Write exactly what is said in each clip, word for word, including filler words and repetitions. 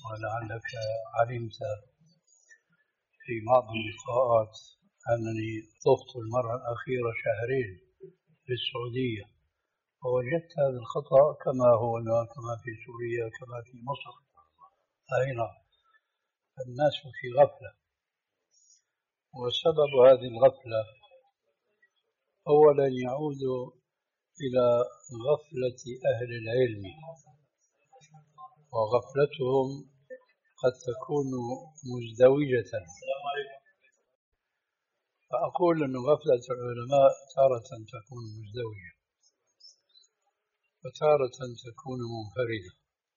ولعلك علمت في بعض اللقاءات أنني طفت المرة الأخيرة شهرين في السعودية، ووجدت هذا الخطأ كما هو كما في سوريا كما في مصر. أين الناس في غفلة، وسبب هذه الغفلة أولا يعود إلى غفلة أهل العلم، وغفلتهم قد تكون مزدوجة. فأقول أن غفلة العلماء تارة تكون مزدوجة وتارة تكون منفردة.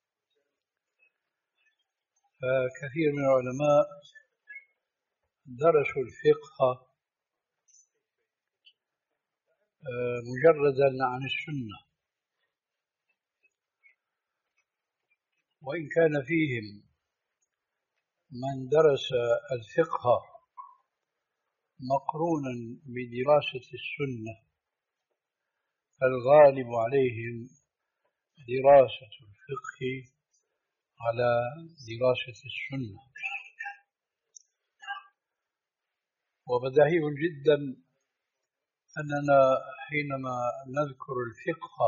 فكثير من العلماء درسوا الفقه مجردا عن السنة، وإن كان فيهم من درس الفقه مقرونا بدراسة السنة، فالغالب عليهم دراسة الفقه على دراسة السنة. وبديهي جدا أننا حينما نذكر الفقه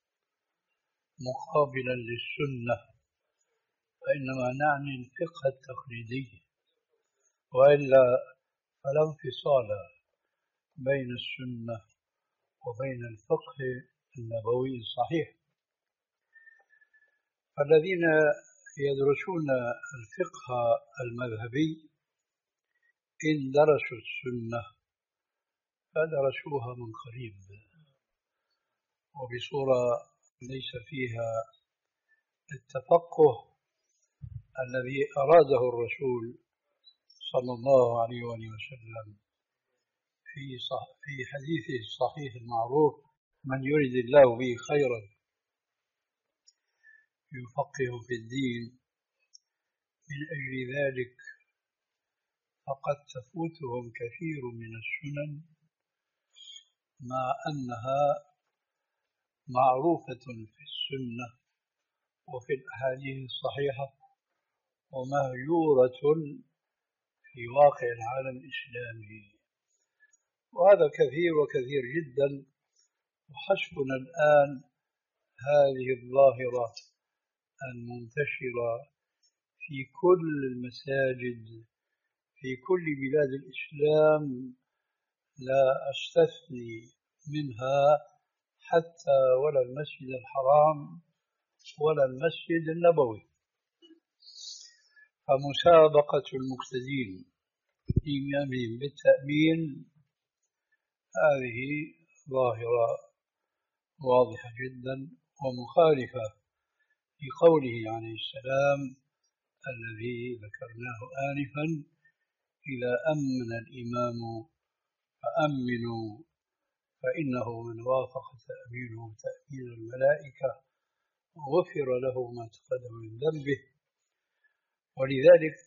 مقابلا للسنة فإنما نعني الفقه التقليدي، وإلا فلا انفصال بين السنة وبين الفقه النبوي الصحيح. فالذين يدرسون الفقه المذهبي إن درسوا السنة فدرسوها من قريب وبصورة ليس فيها التفقه الذي أراده الرسول صلى الله عليه وسلم في في حديثه الصحيح المعروف: من يريد الله به خيرا يفقه في الدين. من أجل ذلك فقد تفوتهم كثير من السنن مع أنها معروفة في السنة وفي الأحاديث الصحيحة ومهجورة في واقع العالم الإسلامي. وهذا كثير وكثير جدا، وحسبنا الآن هذه الظاهرة المنتشرة في كل المساجد في كل بلاد الإسلام، لا أستثني منها حتى ولا المسجد الحرام ولا المسجد النبوي. فمسابقة المقتدين إيمانهم بالتأمين هذه ظاهرة واضحة جدا ومخالفة لقوله عليه السلام الذي ذكرناه آنفا: إذا أمن الإمام فأمنوا فإنه من وافق تأمينه تأمين الملائكة غفر له ما تقدم من ذنبه. ولذلك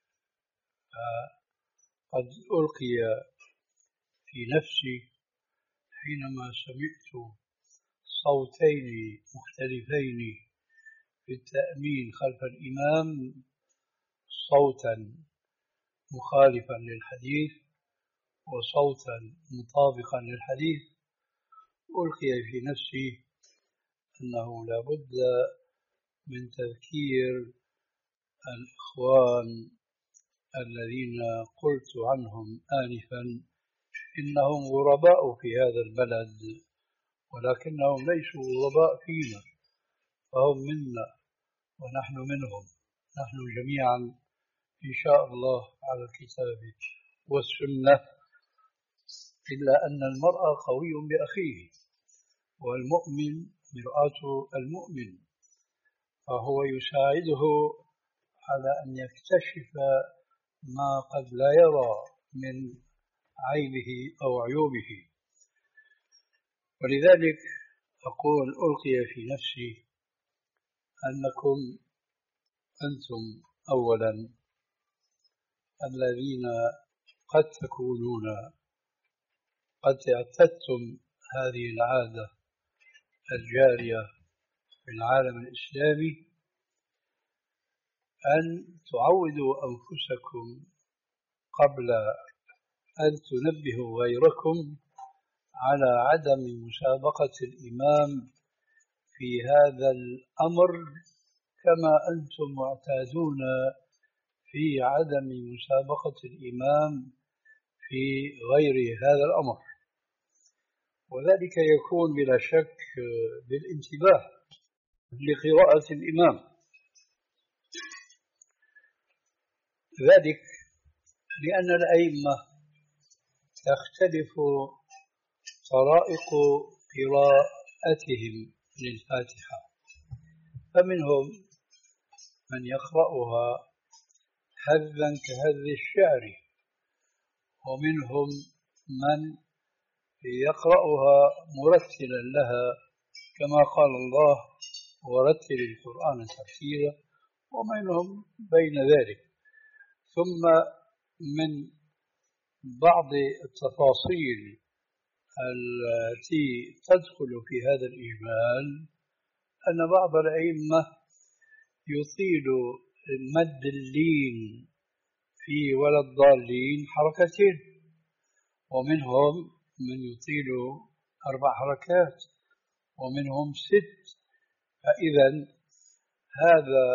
قد ألقي في نفسي حينما سمعت صوتين مختلفين في التأمين خلف الإمام، صوتا مخالفا للحديث وصوتا مطابقا للحديث، ألقي في نفسي أنه لا بد من تذكير الإخوان الذين قلت عنهم آنفا إنهم غرباء في هذا البلد، ولكنهم ليسوا غرباء فينا، فهم منا ونحن منهم، نحن جميعا إن شاء الله على الكتاب والسنة. إلا أن المرء قوي بأخيه، والمؤمن مرآة المؤمن، فهو يساعده على أن يكتشف ما قد لا يرى من عيبه أو عيوبه. ولذلك أقول ألقي في نفسي أنكم أنتم أولا الذين قد تكونون قد اعتدتم هذه العادة الجارية في العالم الإسلامي أن تعودوا أنفسكم قبل أن تنبهوا غيركم على عدم مسابقة الإمام في هذا الأمر، كما أنتم معتادون في عدم مسابقة الإمام في غير هذا الأمر. وذلك يكون بلا شك بالانتباه لقراءة الإمام. ذلك لأن الأئمة تختلف طرائق قراءتهم للفاتحة، فمنهم من يقرأها هذا كهذ الشعر، ومنهم من يقرأها مرتلا لها كما قال الله ورتل القرآن ترتيلا، ومنهم بين ذلك. ثم من بعض التفاصيل التي تدخل في هذا الإجمال أن بعض الأئمة يطيل مد اللين في ولا الضالين حركتين، ومنهم من يطيل أربع حركات، ومنهم ست. فإذا هذا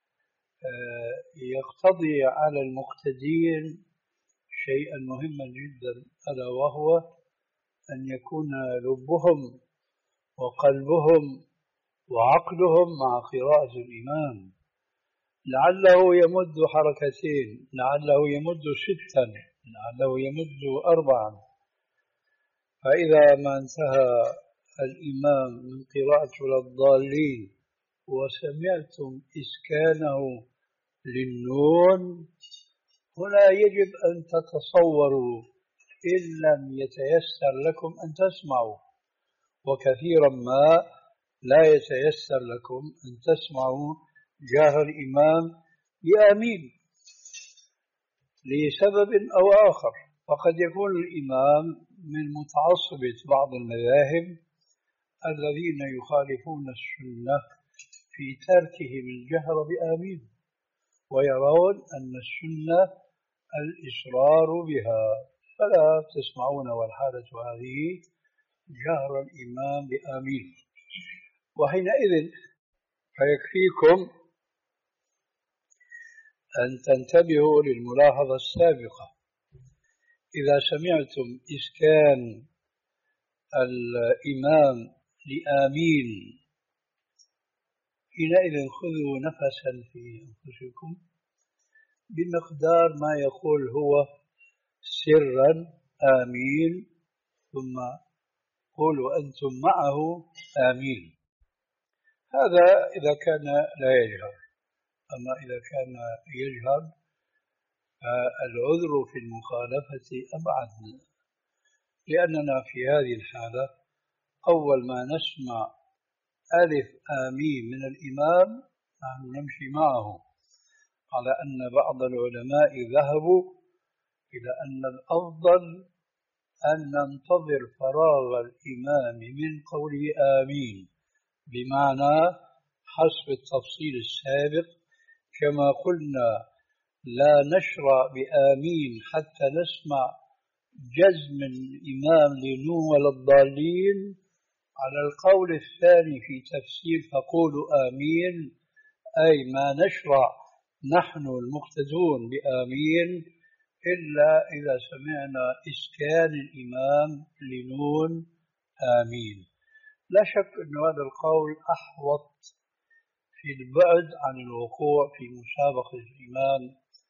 يقتضي على المقتدين شيئا مهما جدا، ألا وهو أن يكون لبهم وقلبهم وعقلهم مع قراءة الإمام، لعله يمد حركتين، لعله يمد ستا، لعله يمد أربعا. فإذا ما انتهى الإمام من قراءة ولا الضالين وسمعتم إسكانه للنون، هنا يجب أن تتصوروا إن لم يتيسر لكم أن تسمعوا، وكثيرا ما لا يتيسر لكم أن تسمعوا جاه الإمام بآمين لسبب أو آخر. فقد يكون الإمام من متعصبة بعض المذاهب الذين يخالفون السنة في تركهم الجهر بآمين، ويرون أن السنة الإصرار بها، فلا تسمعون والحالة هذه جهر الإمام بآمين. وحينئذ فيكفيكم أن تنتبهوا للملاحظة السابقة: إذا سمعتم إسكان الإمام لآمين، حينئذ خذوا نفسا في أنفسكم بمقدار ما يقول هو سرا آمين، ثم قولوا أنتم معه آمين. هذا إذا كان لا يجهر. أما إذا كان يجهر فالعذر في المخالفة أبعد، لأننا في هذه الحالة أول ما نسمع ألف آمين من الإمام نحن نمشي معه، على أن بعض العلماء ذهبوا إلى أن الأفضل أن ننتظر فراغ الإمام من قوله آمين، بمعنى حسب التفصيل السابق كما قلنا لا نشرع بآمين حتى نسمع جزم الإمام لنون ولا الضالين. على القول الثاني في تفسير فقولوا آمين، أي ما نشرع نحن المقتدون بآمين إلا إذا سمعنا إسكان الإمام لنون آمين. لا شك أن هذا القول أحوط في البعد عن الوقوع في مسابقة الإمام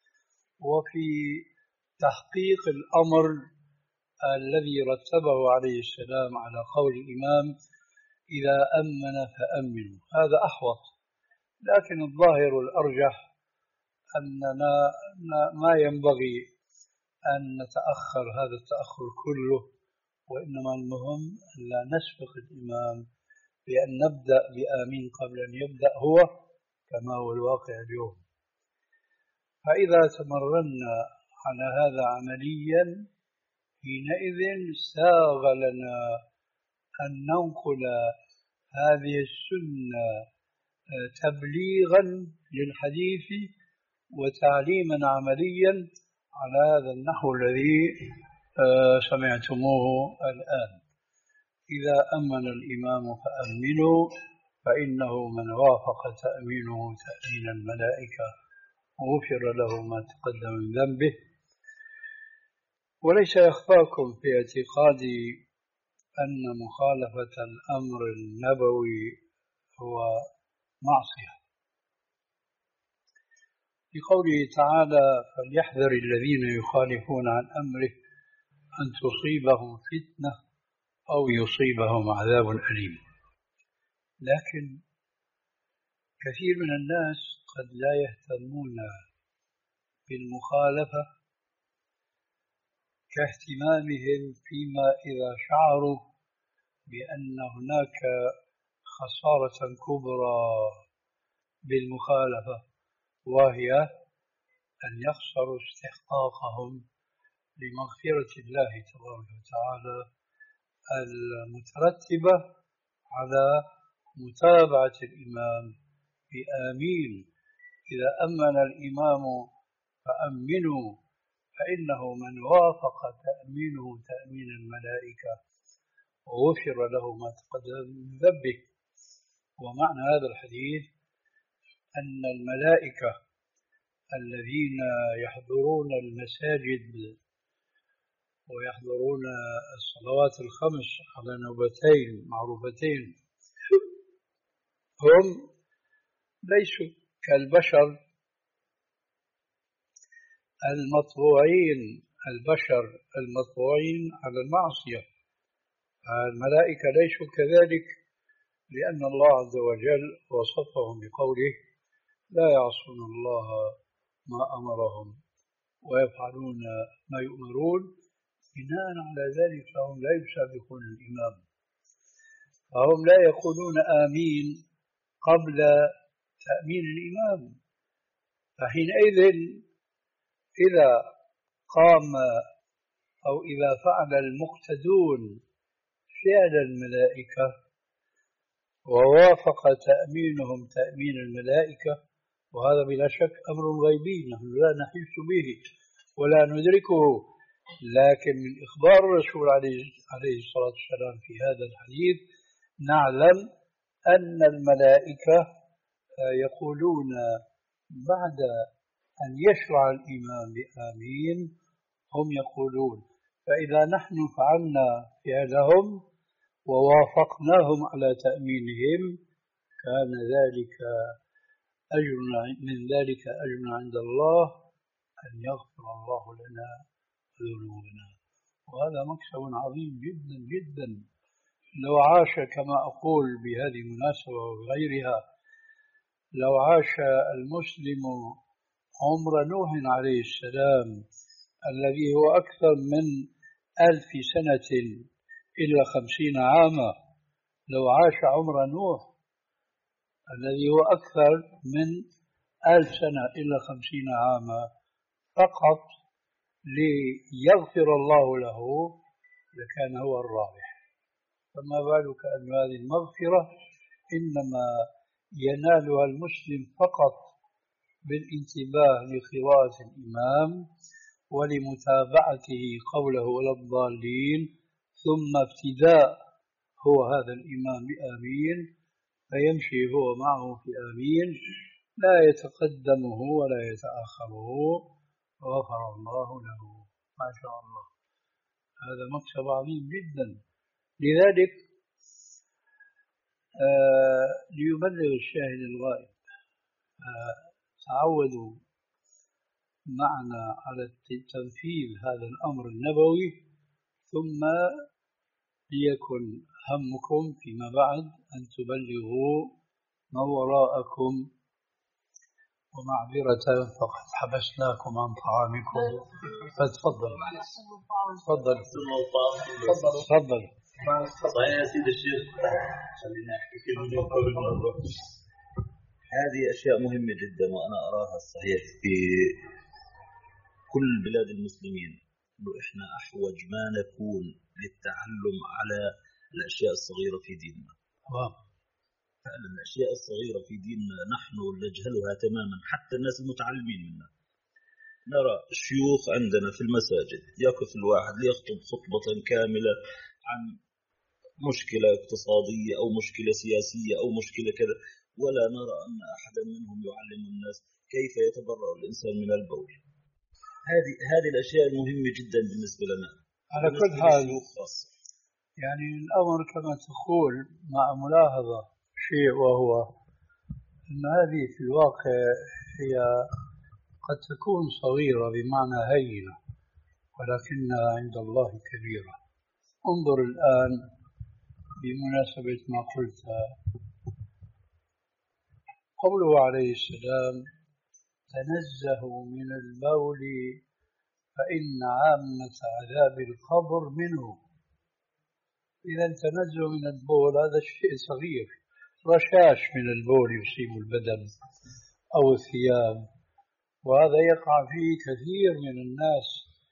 وفي تحقيق الأمر الذي رتبه عليه السلام على قول الإمام: إذا أمن فأمنوا. هذا أحوط، لكن الظاهر الأرجح أننا ما ينبغي أن نتأخر هذا التأخر كله، وإنما المهم أن لا نسبق الإمام بأن نبدأ بآمين قبل أن يبدأ هو، كما هو الواقع اليوم. فإذا تمرنا على هذا عمليا حينئذ ساغ لنا أن ننقل هذه السنة تبليغا للحديث وتعليما عمليا على هذا النحو الذي سمعتموه الآن. إذا أمن الإمام فأمنوا فإنه من وافق تأمينه تأمين الملائكة غفر له ما تقدم من ذنبه. وليس يخفاكم في اعتقادي أن مخالفة الأمر النبوي هو معصية، لقوله تعالى: فليحذر الذين يخالفون عن أمره أن تصيبهم فتنة أو يصيبهم عذاب أليم. لكن كثير من الناس قد لا يهتمون بالمخالفة كاهتمامهم فيما إذا شعروا بأن هناك خسارة كبرى بالمخالفة، وهي أن يخسروا استحقاقهم لمغفرة الله تبارك وتعالى المترتبة على متابعة الإمام بآمين. إذا أمن الإمام فأمنوا فإنه من وافق تأمينه تأمين الملائكة وغفر له ما تقدم من ذنبه. ومعنى هذا الحديث أن الملائكة الذين يحضرون المساجد ويحضرون الصلوات الخمس على نوبتين معروفتين هم ليسوا كالبشر المطبوعين البشر المطبوعين على المعصية. الملائكة ليسوا كذلك، لأن الله عز وجل وصفهم بقوله: لا يعصون الله ما أمرهم ويفعلون ما يؤمرون. بناء على ذلك فهم لا يسابقون الإمام، فهم لا يقولون آمين قبل تأمين الإمام. فحينئذ إذا قام أو إذا فعل المقتدون فعل الملائكة ووافق تأمينهم تأمين الملائكة، وهذا بلا شك أمر غيبي نحن لا نحس به ولا ندركه، لكن من إخبار الرسول عليه الصلاة والسلام في هذا الحديث نعلم أن الملائكة يقولون بعد أن يشرع الإمام بآمين هم يقولون. فإذا نحن فعلنا فعلهم ووافقناهم على تأمينهم كان ذلك أجر من ذلك أجر عند الله أن يغفر الله لنا ذنوبنا، وهذا مكسب عظيم جدا جدا. لو عاش كما أقول بهذه المناسبة وغيرها، لو عاش المسلم عمر نوح عليه السلام الذي هو أكثر من ألف سنة إلا خمسين عاما، لو عاش عمر نوح الذي هو أكثر من ألف سنة إلا خمسين عاما فقط ليغفر الله له لكان هو الرابح. فما بالك أن هذه المغفرة إنما ينالها المسلم فقط بالانتباه لقراءة الإمام ولمتابعته قوله ولا الضالين، ثم ابتداء هو هذا الإمام بآمين فيمشي هو معه في آمين، لا يتقدمه ولا يتأخره، غفر الله له. ما شاء الله، هذا مكسب عظيم جدا. لذلك آه ليبلغ الشاهد الغائب، آه تعودوا معنا على تنفيذ هذا الأمر النبوي، ثم ليكن همكم فيما بعد أن تبلغوا ما وراءكم. ومعذرة فقد حبسناكم عن طعامكم، فتفضل تفضل تفضل. صحيح يا سيد الشيخ، خلينا نحكي كلمة قبل ما نروح. هذه أشياء مهمة جدا، وأنا أراها الصحيح في كل بلاد المسلمين، إنه إحنا أحوج ما نكون للتعلم على الأشياء الصغيرة في ديننا. فعلا الأشياء الصغيرة في ديننا نحن نجهلها تماما، حتى الناس المتعلمين منا. نرى الشيوخ عندنا في المساجد يقف الواحد ليخطب خطبة كاملة عن مشكلة اقتصادية أو مشكلة سياسية أو مشكلة كذا، ولا نرى أن أحدا منهم يعلم الناس كيف يتبرأ الإنسان من البول. هذه هذه الأشياء المهمة جدا بالنسبة لنا، على كل حال يعني الأمر كما تقول مع ملاحظة شيء، وهو أن هذه في الواقع هي قد تكون صغيرة بمعنى هينة، ولكنها عند الله كبيرة. انظر الآن بمناسبة ما قلت، قوله عليه السلام: تنزهوا من البول فإن عامة عذاب القبر منه. إذا تنزه من البول هذا شيء صغير، رشاش من البول يصيب البدن أو الثياب، وهذا يقع فيه كثير من الناس،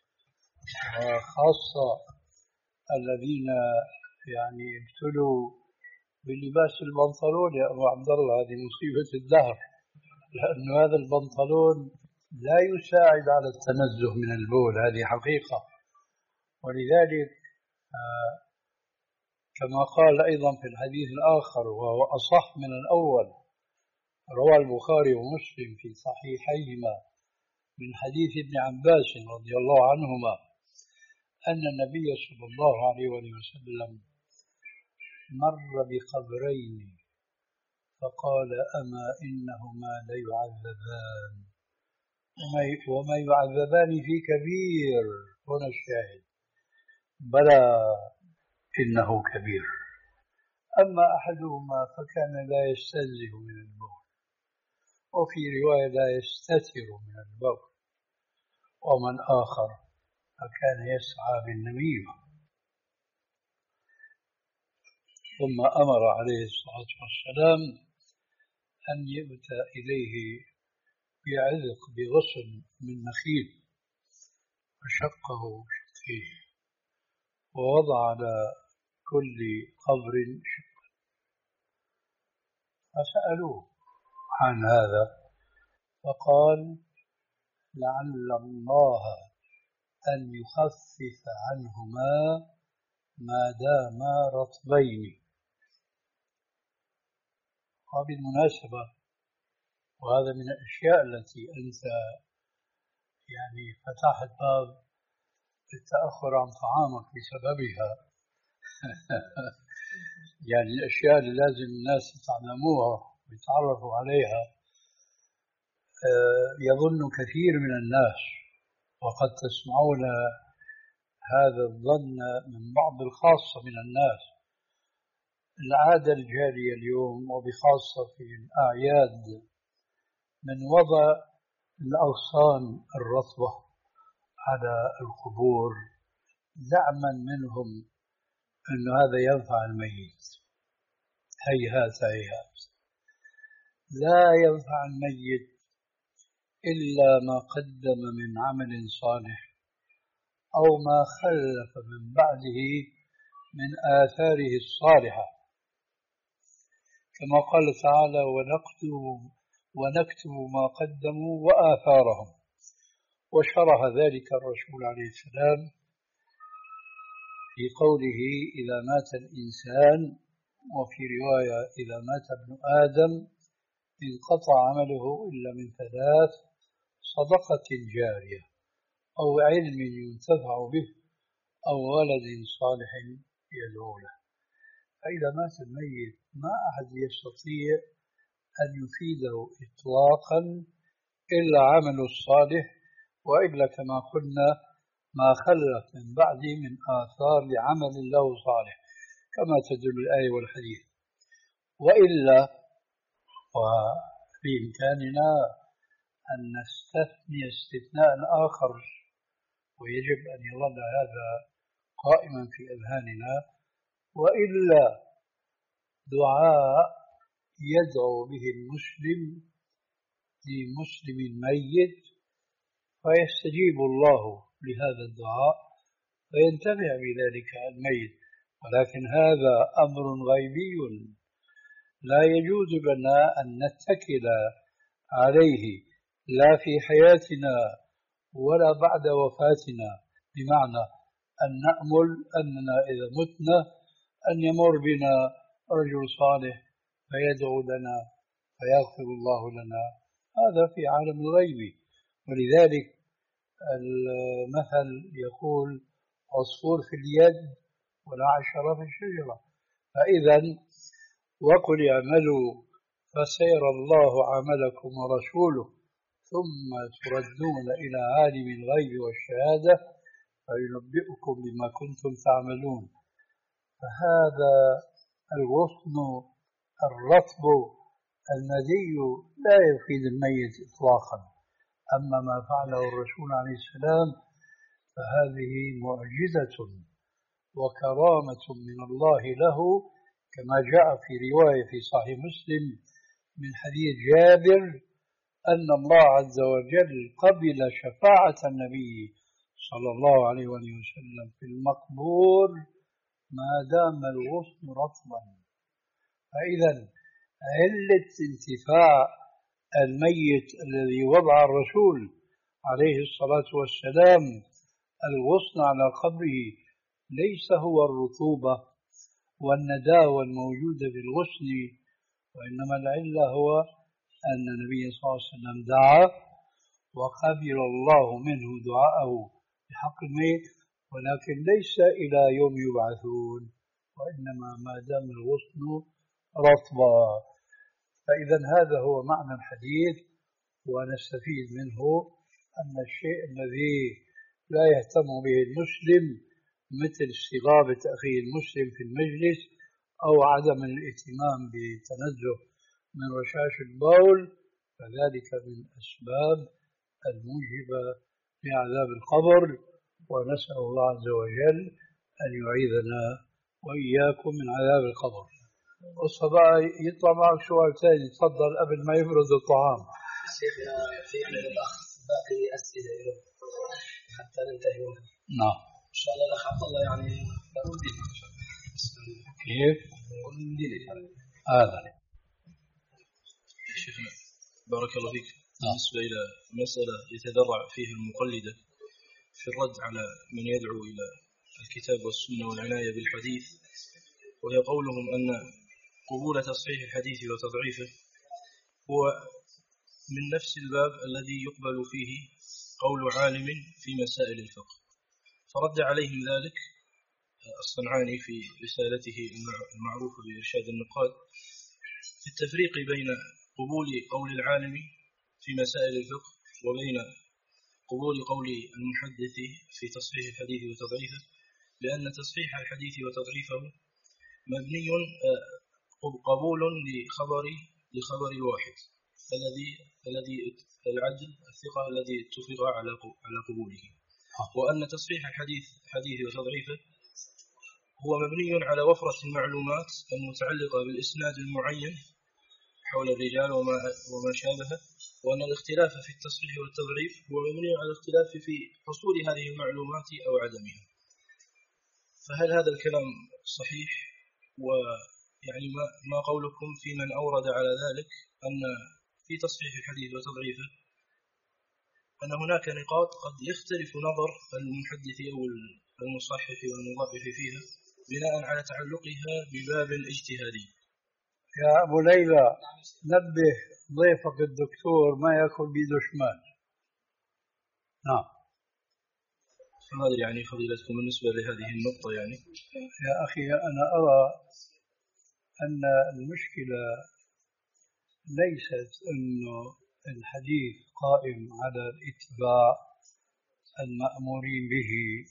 وخاصة الذين يعني ابتلوا بلباس البنطلون. يا أبو عبد الله هذه مصيبة الدهر، لأن هذا البنطلون لا يساعد على التنزه من البول، هذه حقيقة. ولذلك آه كما قال أيضا في الحديث الآخر وهو أصح من الأول، روى البخاري ومسلم في صحيحيهما من حديث ابن عباس رضي الله عنهما أن النبي صلى الله عليه وسلم مر بقبرين فقال: أما إنهما ليعذبان وما يعذبان في كبير. هنا الشاهد: بلى إنه كبير. أما أحدهما فكان لا يستنزه من البول، وفي رواية لا يستتر من البول، ومن آخر فكان يسعى بالنميمة. ثم أمر عليه الصلاة والسلام أن يؤتى إليه بعذق بغصن من نخيل، فشقه شقين ووضع على كل قبر شقا. فسألوه عن هذا فقال: لعل الله أن يخفف عنهما ما داما رطبين. وبالمناسبة وهذا من الأشياء التي أنت يعني فتحت باب التأخر عن طعامك بسببها يعني الأشياء اللي لازم الناس يتعلموها ويتعرفوا عليها. يظن كثير من الناس، وقد تسمعون هذا الظن من بعض الخاصة من الناس، العادة الجارية اليوم وبخاصة في الأعياد من وضع الأغصان الرطبة على القبور زعما منهم أن هذا ينفع الميت. هيهات هيهات، لا ينفع الميت إلا ما قدم من عمل صالح أو ما خلف من بعده من آثاره الصالحة، كما قال تعالى: ونكتب ونكتب ما قدموا وآثارهم. وشرح ذلك الرسول عليه السلام في قوله: إذا مات الإنسان، وفي رواية: إذا مات ابن آدم انقطع عمله إلا من ثلاث: صدقة جارية، أو علم ينتفع به، أو ولد صالح يدعو له. فإذا مات الميت ما أحد يستطيع أن يفيده إطلاقا إلا عمل الصالح، وإلا كما قلنا ما خلف من بعده من آثار لعمل له صالح كما تدل الآية والحديث. وإلا وبإمكاننا أن نستثني استثناء آخر، ويجب أن يظل هذا قائما في أذهاننا، وإلا دعاء يدعو به المسلم لمسلم ميت فيستجيب الله لهذا الدعاء فينتفع بذلك الميت. ولكن هذا أمر غيبي لا يجوز لنا أن نتكل عليه لا في حياتنا ولا بعد وفاتنا، بمعنى أن نأمل أننا إذا متنا أن يمر بنا رجل صالح فيدعو لنا فيغفر الله لنا، هذا في عالم الغيب. ولذلك المثل يقول عصفور في اليد ولا عشرة في الشجرة. فإذا وقل اعملوا فسيرى الله عملكم ورسوله ثم تردون إلى عالم الغيب والشهادة فينبئكم بما كنتم تعملون. فهذا الغصن الرطب المدي لا يفيد الميت إطلاقا. أما ما فعله الرسول عليه السلام فهذه معجزة وكرامة من الله له، كما جاء في رواية في صحيح مسلم من حديث جابر أن الله عز وجل قبل شفاعة النبي صلى الله عليه وسلم في المقبور ما دام الغصن رطبا. فإذا علة انتفاع الميت الذي وضع الرسول عليه الصلاة والسلام الغصن على قبره ليس هو الرطوبة والنداوة الموجودة في الغصن، وإنما العلة هو أن النبي صلى الله عليه وسلم دعا وقبل الله منه دعاءه بحق الميت، ولكن ليس إلى يوم يبعثون، وإنما ما دام الغصن رطبا. فإذا هذا هو معنى الحديث، ونستفيد منه أن الشيء الذي لا يهتم به المسلم مثل استغابة أخيه المسلم في المجلس أو عدم الاهتمام بتنزه من رشاش البول، فذلك من أسباب الموجبة لعذاب القبر. ونسأل الله عز وجل أن يعيذنا وإياكم من عذاب القبر. والصباح يطلع معك سؤال ثاني، تفضل قبل ما يبرد الطعام. شيخنا في عندنا الأخ باقي أسئلة حتى ننتهي منها. نعم إن شاء الله الأخ عبد الله يعني ضروري. كيف؟ هذا شيخنا بارك الله فيك، بالنسبة إلى مسألة يتذرع فيها المقلدة في الرد على من يدعو إلى الكتاب والسنة والعناية بالحديث، وهي قولهم أن قبول تصحيح الحديث وتضعيفه هو من نفس الباب الذي يقبل فيه قول عالم في مسائل الفقه. فرد عليهم ذلك الصنعاني في رسالته المعروفة بإرشاد النقاد في التفريق بين قبول قول العالم في مسائل الفقه وبين قبول قول المحدث في تصحيح الحديث وتضعيفه، لأن تصحيح الحديث وتضعيفه مبني قبول لخبر لخبر الواحد الذي الذي العدل الثقة الذي اتفق على على قبوله، وأن تصحيح الحديث حديث وتضعيفه هو مبني على وفرة المعلومات المتعلقة بالإسناد المعين حول الرجال وما وما شابهه، وأن الاختلاف في التصحيح والتضعيف هو مبني على الاختلاف في حصول هذه المعلومات أو عدمها. فهل هذا الكلام صحيح؟ ويعني ما ما قولكم في من أورد على ذلك أن في تصحيح الحديث وتضعيفه أن هناك نقاط قد يختلف نظر المحدث أو المصحح والمضعف فيها بناء على تعلقها بباب اجتهادي؟ يا أبو ليلى نبه ضيفك الدكتور ما يأكل بيده شمال. نعم. فهذا يعني فضيلتكم بالنسبة لهذه النقطة. يعني يا أخي أنا أرى أن المشكلة ليست أنه الحديث قائم على الاتباع المأمورين به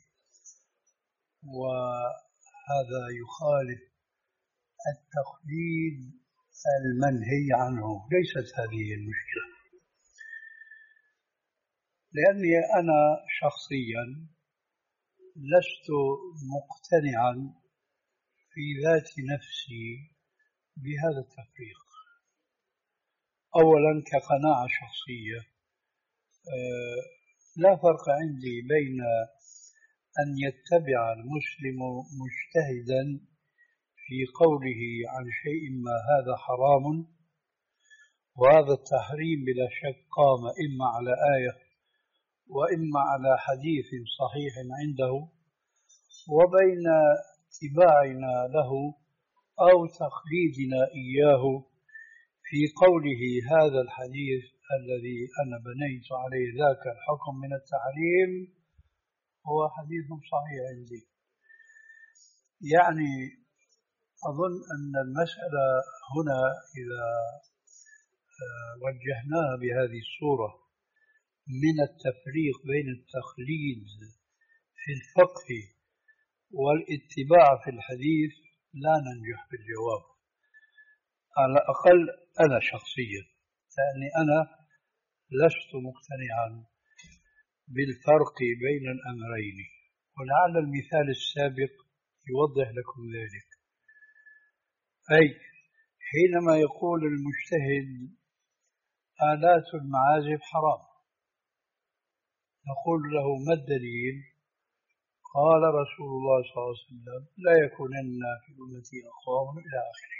وهذا يخالف التقليد المنهي عنه، ليست هذه المشكلة. لأني أنا شخصيا لست مقتنعا في ذات نفسي بهذا التفريق. أولا كقناعة شخصية لا فرق عندي بين أن يتبع المسلم مجتهدا في قوله عن شيء ما هذا حرام، وهذا التحريم بلا شك قام إما على آية وإما على حديث صحيح عنده، وبين اتباعنا له أو تقليدنا إياه في قوله هذا الحديث الذي أنا بنيت عليه ذاك الحكم من التحريم هو حديث صحيح عندي. يعني أظن أن المسألة هنا إذا وجهناها بهذه الصورة من التفريق بين التقليد في الفقه والاتباع في الحديث لا ننجح بالجواب، على الأقل أنا شخصيا، لأني أنا لست مقتنعا بالفرق بين الأمرين، ولعل المثال السابق يوضح لكم ذلك. أي حينما يقول المجتهد آلات المعازف حرام، نقول له ما الدليل؟ قال رسول الله صلى الله عليه وسلم لا يكونن في أمتي أقوام إلى آخره.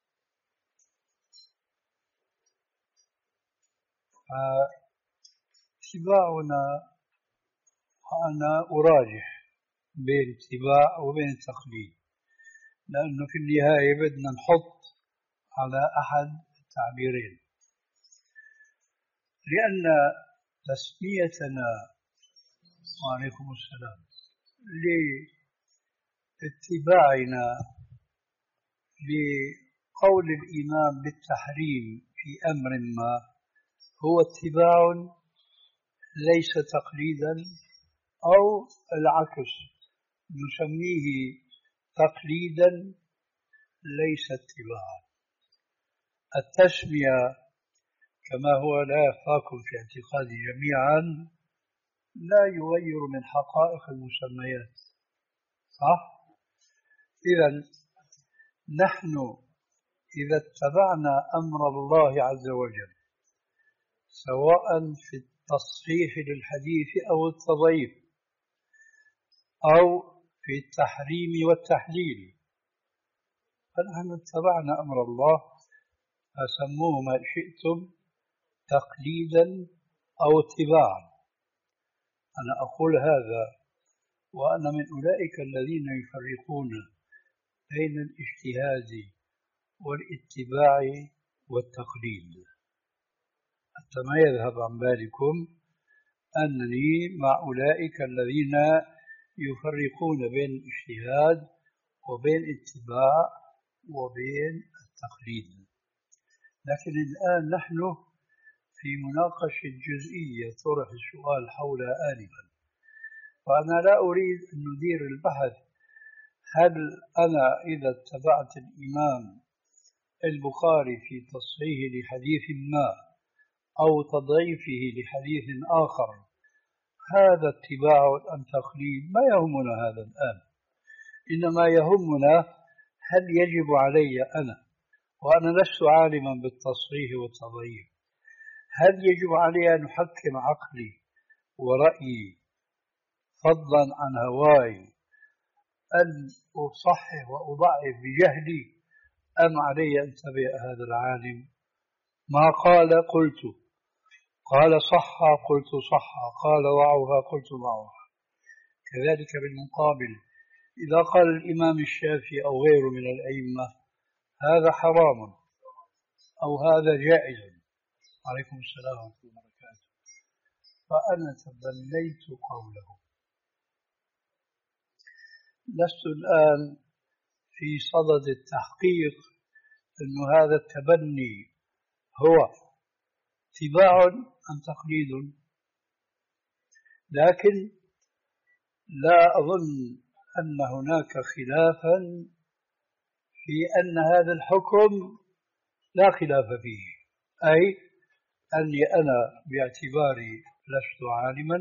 فاتباعنا، وأنا أراجح بين اتباع وبين التقليد، لأنه في النهاية بدنا نحط على أحد التعبيرين، لأن تسميتنا وعليكم السلام لاتباعنا لقول الإمام بالتحريم في أمر ما هو اتباع ليس تقليدا، أو العكس نسميه تقليدا ليس اتباعا. التسمية كما هو لا يخفاكم في اعتقادي جميعا لا يغير من حقائق المسميات، صح؟ إذن نحن إذا اتبعنا أمر الله عز وجل سواء في التصحيح للحديث أو التضعيف أو في التحريم والتحليل، فنحن اتبعنا أمر الله، فسموه ما شئتم تقليدا أو اتباعا. أنا أقول هذا وأنا من أولئك الذين يفرقون بين الاجتهاد والاتباع والتقليد، حتى ما يذهب عن بالكم أنني مع أولئك الذين يفرقون بين الاجتهاد وبين الاتباع وبين التقليد. لكن الآن نحن في مناقشة جزئية طرح السؤال حولها آنفا، وأنا لا أريد أن ندير البحث هل أنا إذا اتبعت الإمام البخاري في تصحيح لحديث ما أو تضعيفه لحديث آخر هذا اتباع أم تقليد، ما يهمنا هذا الآن، إنما يهمنا هل يجب علي أنا، وأنا لست عالما بالتصحيح والتضعيف، هل يجب علي أن أحكم عقلي ورأيي فضلا عن هواي أن أصحح وأضعف بجهلي، أم علي أن أتبع هذا العالم ما قال قلت، قال صح قلت صح، قال ضعها قلت ضعها. كذلك بالمقابل إذا قال الإمام الشافعي أو غيره من الأئمة هذا حرام أو هذا جائز، عليكم السلام ورحمة الله وبركاته، فأنا تبنيت قوله. لست الآن في صدد التحقيق أن هذا التبني هو اتباع أم تقليد، لكن لا أظن أن هناك خلافا في أن هذا الحكم لا خلاف فيه، أي أني أنا باعتباري لست عالما،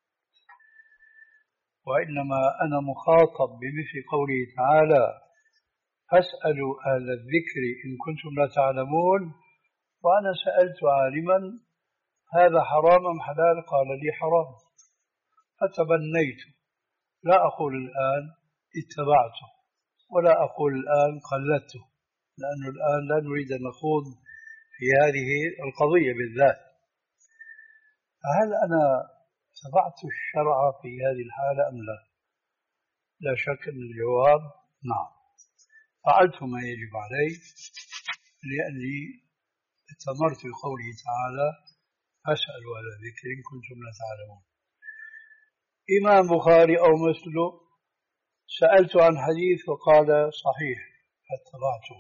وإنما أنا مخاطب بمثل قوله تعالى فاسألوا أهل الذكر إن كنتم لا تعلمون، وأنا سألت عالما هذا حرام أم حلال؟ قال لي حرام، فتبنيت، لا أقول الآن اتبعته، ولا أقول الآن قلدته، لأنه الآن لا نريد أن نخوض في هذه القضية بالذات. هل أنا تبعت الشرع في هذه الحالة أم لا؟ لا شك أن الجواب نعم، فعلت ما يجب علي، لأني استمرت بقوله تعالى: فاسألوا أهل الذكر إن كنتم لا تعلمون. إمام بخاري أو مثله سألت عن حديث وقال صحيح فاتبعته،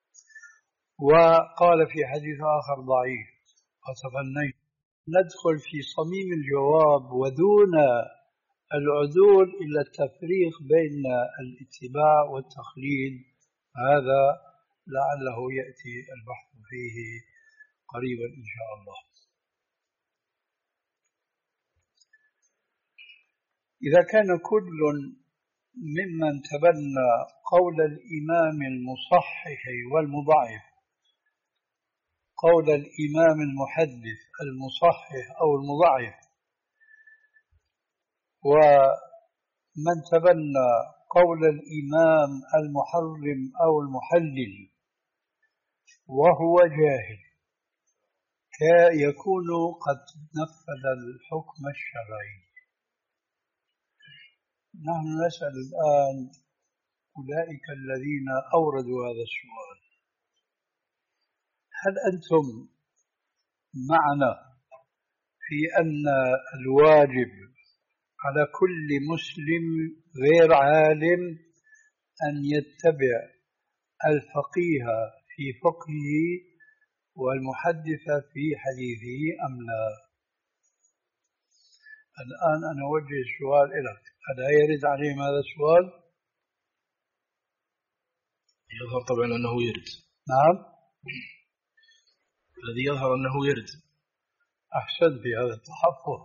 وقال في حديث آخر ضعيف فتبنيت. ندخل في صميم الجواب ودون العدول إلى التفريق بين الاتباع والتقليد، هذا لعله يأتي البحث فيه قريبا إن شاء الله. إذا كان كل ممن تبنى قول الإمام المصحح والمضعف، قول الإمام المحدث المصحح أو المضعف، ومن تبنى قول الإمام المحرم أو المحلل وهو جاهل، يكون قد نفذ الحكم الشرعي. نحن نسأل الآن أولئك الذين أوردوا هذا السؤال: هل أنتم معنا في أن الواجب على كل مسلم غير عالم أن يتبع الفقيه في فقهه والمحدث في حديثه أم لا؟ الآن أنا أوجه السؤال إليك، ألا يرد عليهم هذا السؤال؟ يظهر طبعا أنه يرد. نعم، الذي يظهر أنه يرد. أحسنت في هذا التحفظ.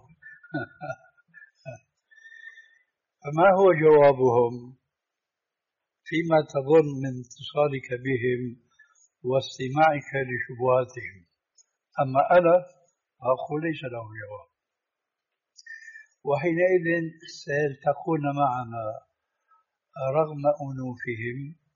فما هو جوابهم فيما تظن من اتصالك بهم واستماعك لشبهاتهم؟ أما أنا أقول ليس له جواب، وحينئذ سيلتقون معنا رغم أنوفهم.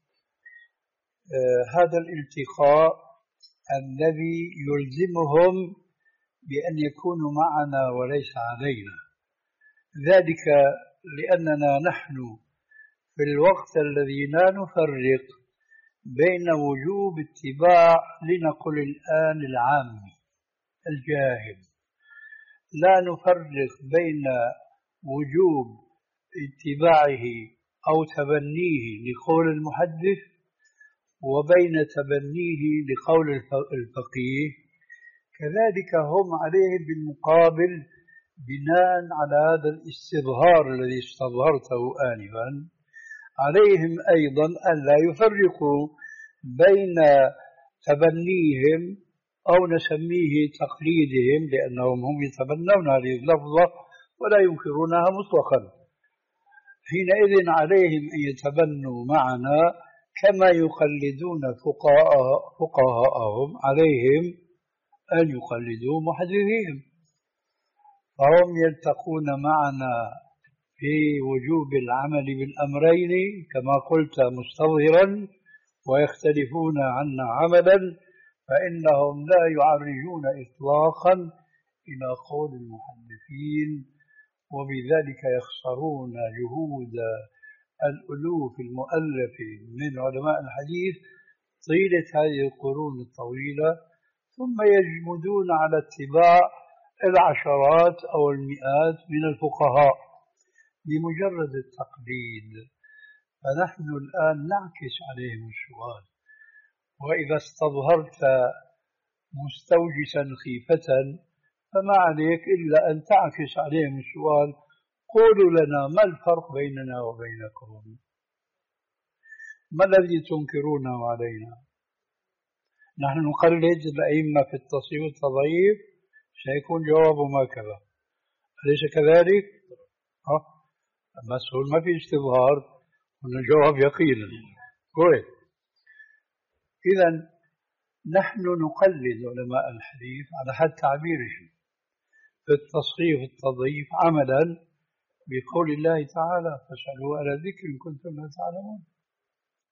آه هذا الالتقاء الذي يلزمهم بأن يكونوا معنا وليس علينا، ذلك لأننا نحن في الوقت الذي لا نفرق بين وجوب اتباع، لنقل الآن العام الجاهل، لا نفرق بين وجوب اتباعه أو تبنيه لقول المحدث وبين تبنيه لقول الفقيه. كذلك هم عليه بالمقابل بناء على هذا الاستظهار الذي استظهرته آنفا، عليهم أيضا أن لا يفرقوا بين تبنيهم أو نسميه تقليدهم، لأنهم هم يتبنون هذه اللفظة ولا ينكرونها مطلقا. حينئذ عليهم أن يتبنوا معنا كما يقلدون فقهاءهم، عليهم أن يقلدوا محدثيهم. فهم يلتقون معنا في وجوب العمل بالأمرين كما قلت مستظهرا، ويختلفون عنا عملا، فإنهم لا يعرجون إطلاقا إلى قول المحدثين، وبذلك يخسرون جهود الألوف المؤلف من علماء الحديث طيلة هذه القرون الطويلة، ثم يجمدون على اتباع العشرات أو المئات من الفقهاء بمجرد التقليد. فنحن الآن نعكس عليهم السؤال، وإذا استظهرت مستوجسا خيفة فما عليك إلا أن تعكس عليهم السؤال: قولوا لنا ما الفرق بيننا وبينكم؟ ما الذي تنكرونه علينا؟ نحن نقلد الأئمة في التصحيح والتضعيف، سيكون جوابهم هكذا، أليس كذلك؟ ها؟ مسؤول ما في استظهار، هنا جواب يقينا. كويس. إذا نحن نقلد علماء الحديث على حد تعبيرهم في التصحيح والتضعيف عملا بقول الله تعالى: فاسألوا أهل الذكر إن كنتم لا تعلمون.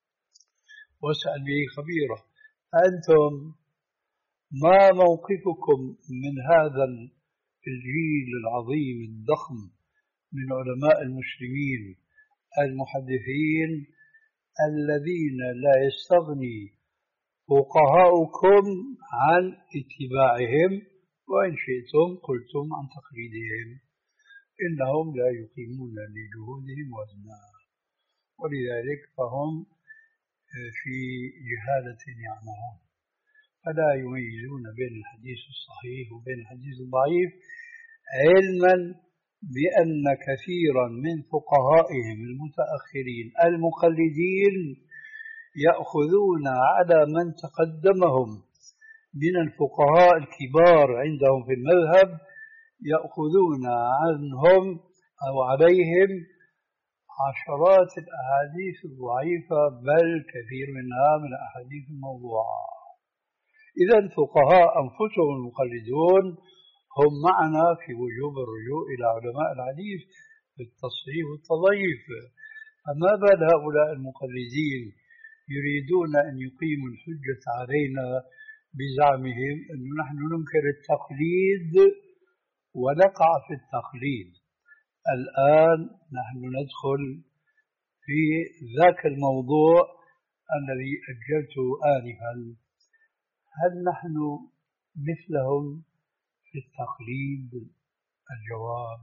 واسأل به خبيرا. أنتم ما موقفكم من هذا الجيل العظيم الضخم من علماء المسلمين المحدثين الذين لا يستغني فقهاؤكم عن اتباعهم، وإن شئتم قلتم عن تقليدهم، إنهم لا يقيمون لجهودهم وزنا، ولذلك فهم في جهالة يعمهون، فلا يميزون بين الحديث الصحيح وبين الحديث الضعيف، علما بأن كثيرا من فقهائهم المتأخرين المقلدين يأخذون على من تقدمهم من الفقهاء الكبار عندهم في المذهب، يأخذون عنهم أو عليهم عشرات الأحاديث الضعيفة، بل كثير منها من الأحاديث الموضوعة. إذا فقهاء أنفسهم المقلدون هم معنا في وجوب الرجوع إلى علماء الحديث في التصحيح والتضعيف، فما بال هؤلاء المقلدين يريدون أن يقيموا الحجة علينا بزعمهم أن نحن ننكر التقليد ونقع في التقليد. الآن نحن ندخل في ذاك الموضوع الذي أجلته آنفا، هل نحن مثلهم في التقليد؟ الجواب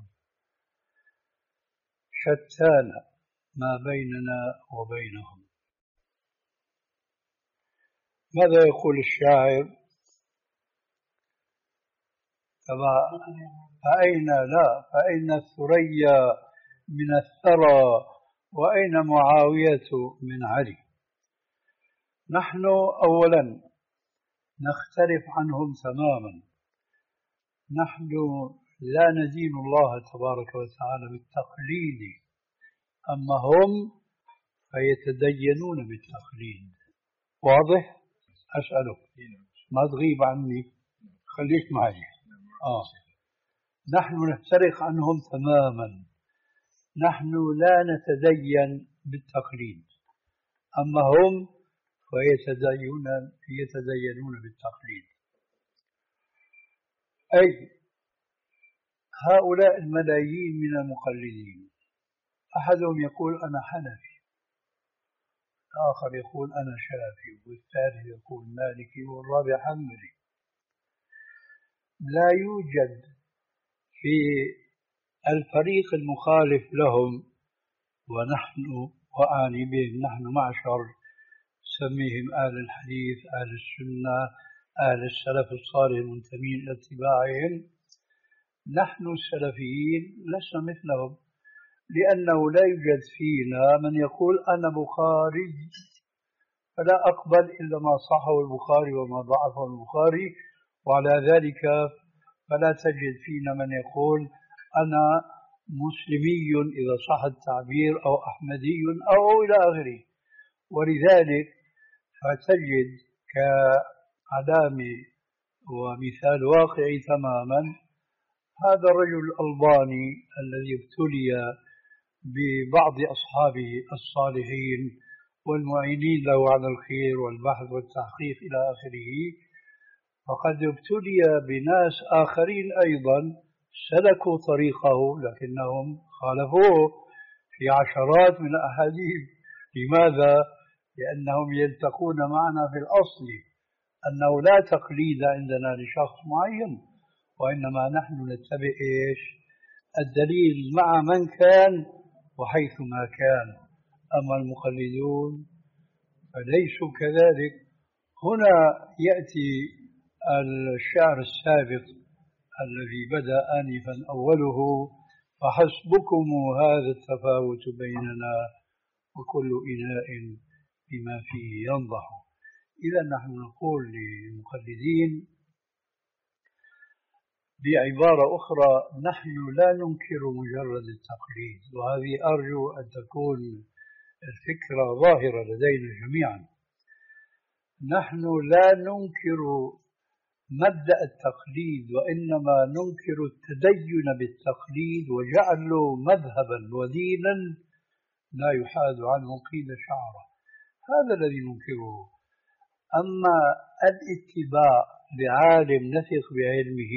شتان ما بيننا وبينهم. ماذا يقول الشاعر؟ فأين لا فأين الثريا من الثرى وأين معاوية من علي. نحن أولا نختلف عنهم تماما، نحن لا ندين الله تبارك وتعالى بالتقليد، أما هم فيتدينون بالتقليد. واضح؟ أسألك ما تغيب عني، خليك معي. آه. نحن نفترق عنهم تماما، نحن لا نتدين بالتقليد، أما هم فيتدينون يتدينون بالتقليد. أي هؤلاء الملايين من المقلدين، أحدهم يقول أنا حنفي، الآخر يقول أنا شافعي، والثالث يقول مالكي، والرابع حنبلي. لا يوجد في الفريق المخالف لهم، ونحن وأعني بهم نحن معشر سميهم أهل الحديث أهل السنة أهل السلف الصالح المنتمين إلى اتباعهم، نحن السلفيين لسنا مثلهم، لأنه لا يوجد فينا من يقول أنا بخاري فلا أقبل إلا ما صحه البخاري وما ضعفه البخاري، وعلى ذلك فلا تجد فينا من يقول أنا مسلمي إذا صح التعبير أو أحمدي أو إلى آخره. ولذلك فتجد كعلامة ومثال واقعي تماما هذا الرجل الألباني الذي ابتلي ببعض أصحابه الصالحين والمعينين له على الخير والبحث والتحقيق إلى آخره، فقد ابتلي بناس آخرين أيضا سلكوا طريقه لكنهم خالفوه في عشرات من الأحاديث. لماذا؟ لأنهم يلتقون معنا في الأصل أنه لا تقليد عندنا لشخص معين، وإنما نحن نتبع إيش؟ الدليل مع من كان وحيث ما كان. أما المقلدون فليسوا كذلك. هنا يأتي الشعر السابق الذي بدأ آنفا أوله فحسبكم هذا التفاوت بيننا وكل إناء بما فيه ينضح. إذا نحن نقول للمقلدين بعبارة أخرى نحن لا ننكر مجرد التقليد، وهذه أرجو أن تكون الفكرة ظاهرة لدينا جميعا. نحن لا ننكر مبدأ التقليد، وإنما ننكر التدين بالتقليد وجعله مذهبا ودينا لا يحاد عنه قيل شعره. هذا الذي ننكره. أما الاتباع لعالم نثق بعلمه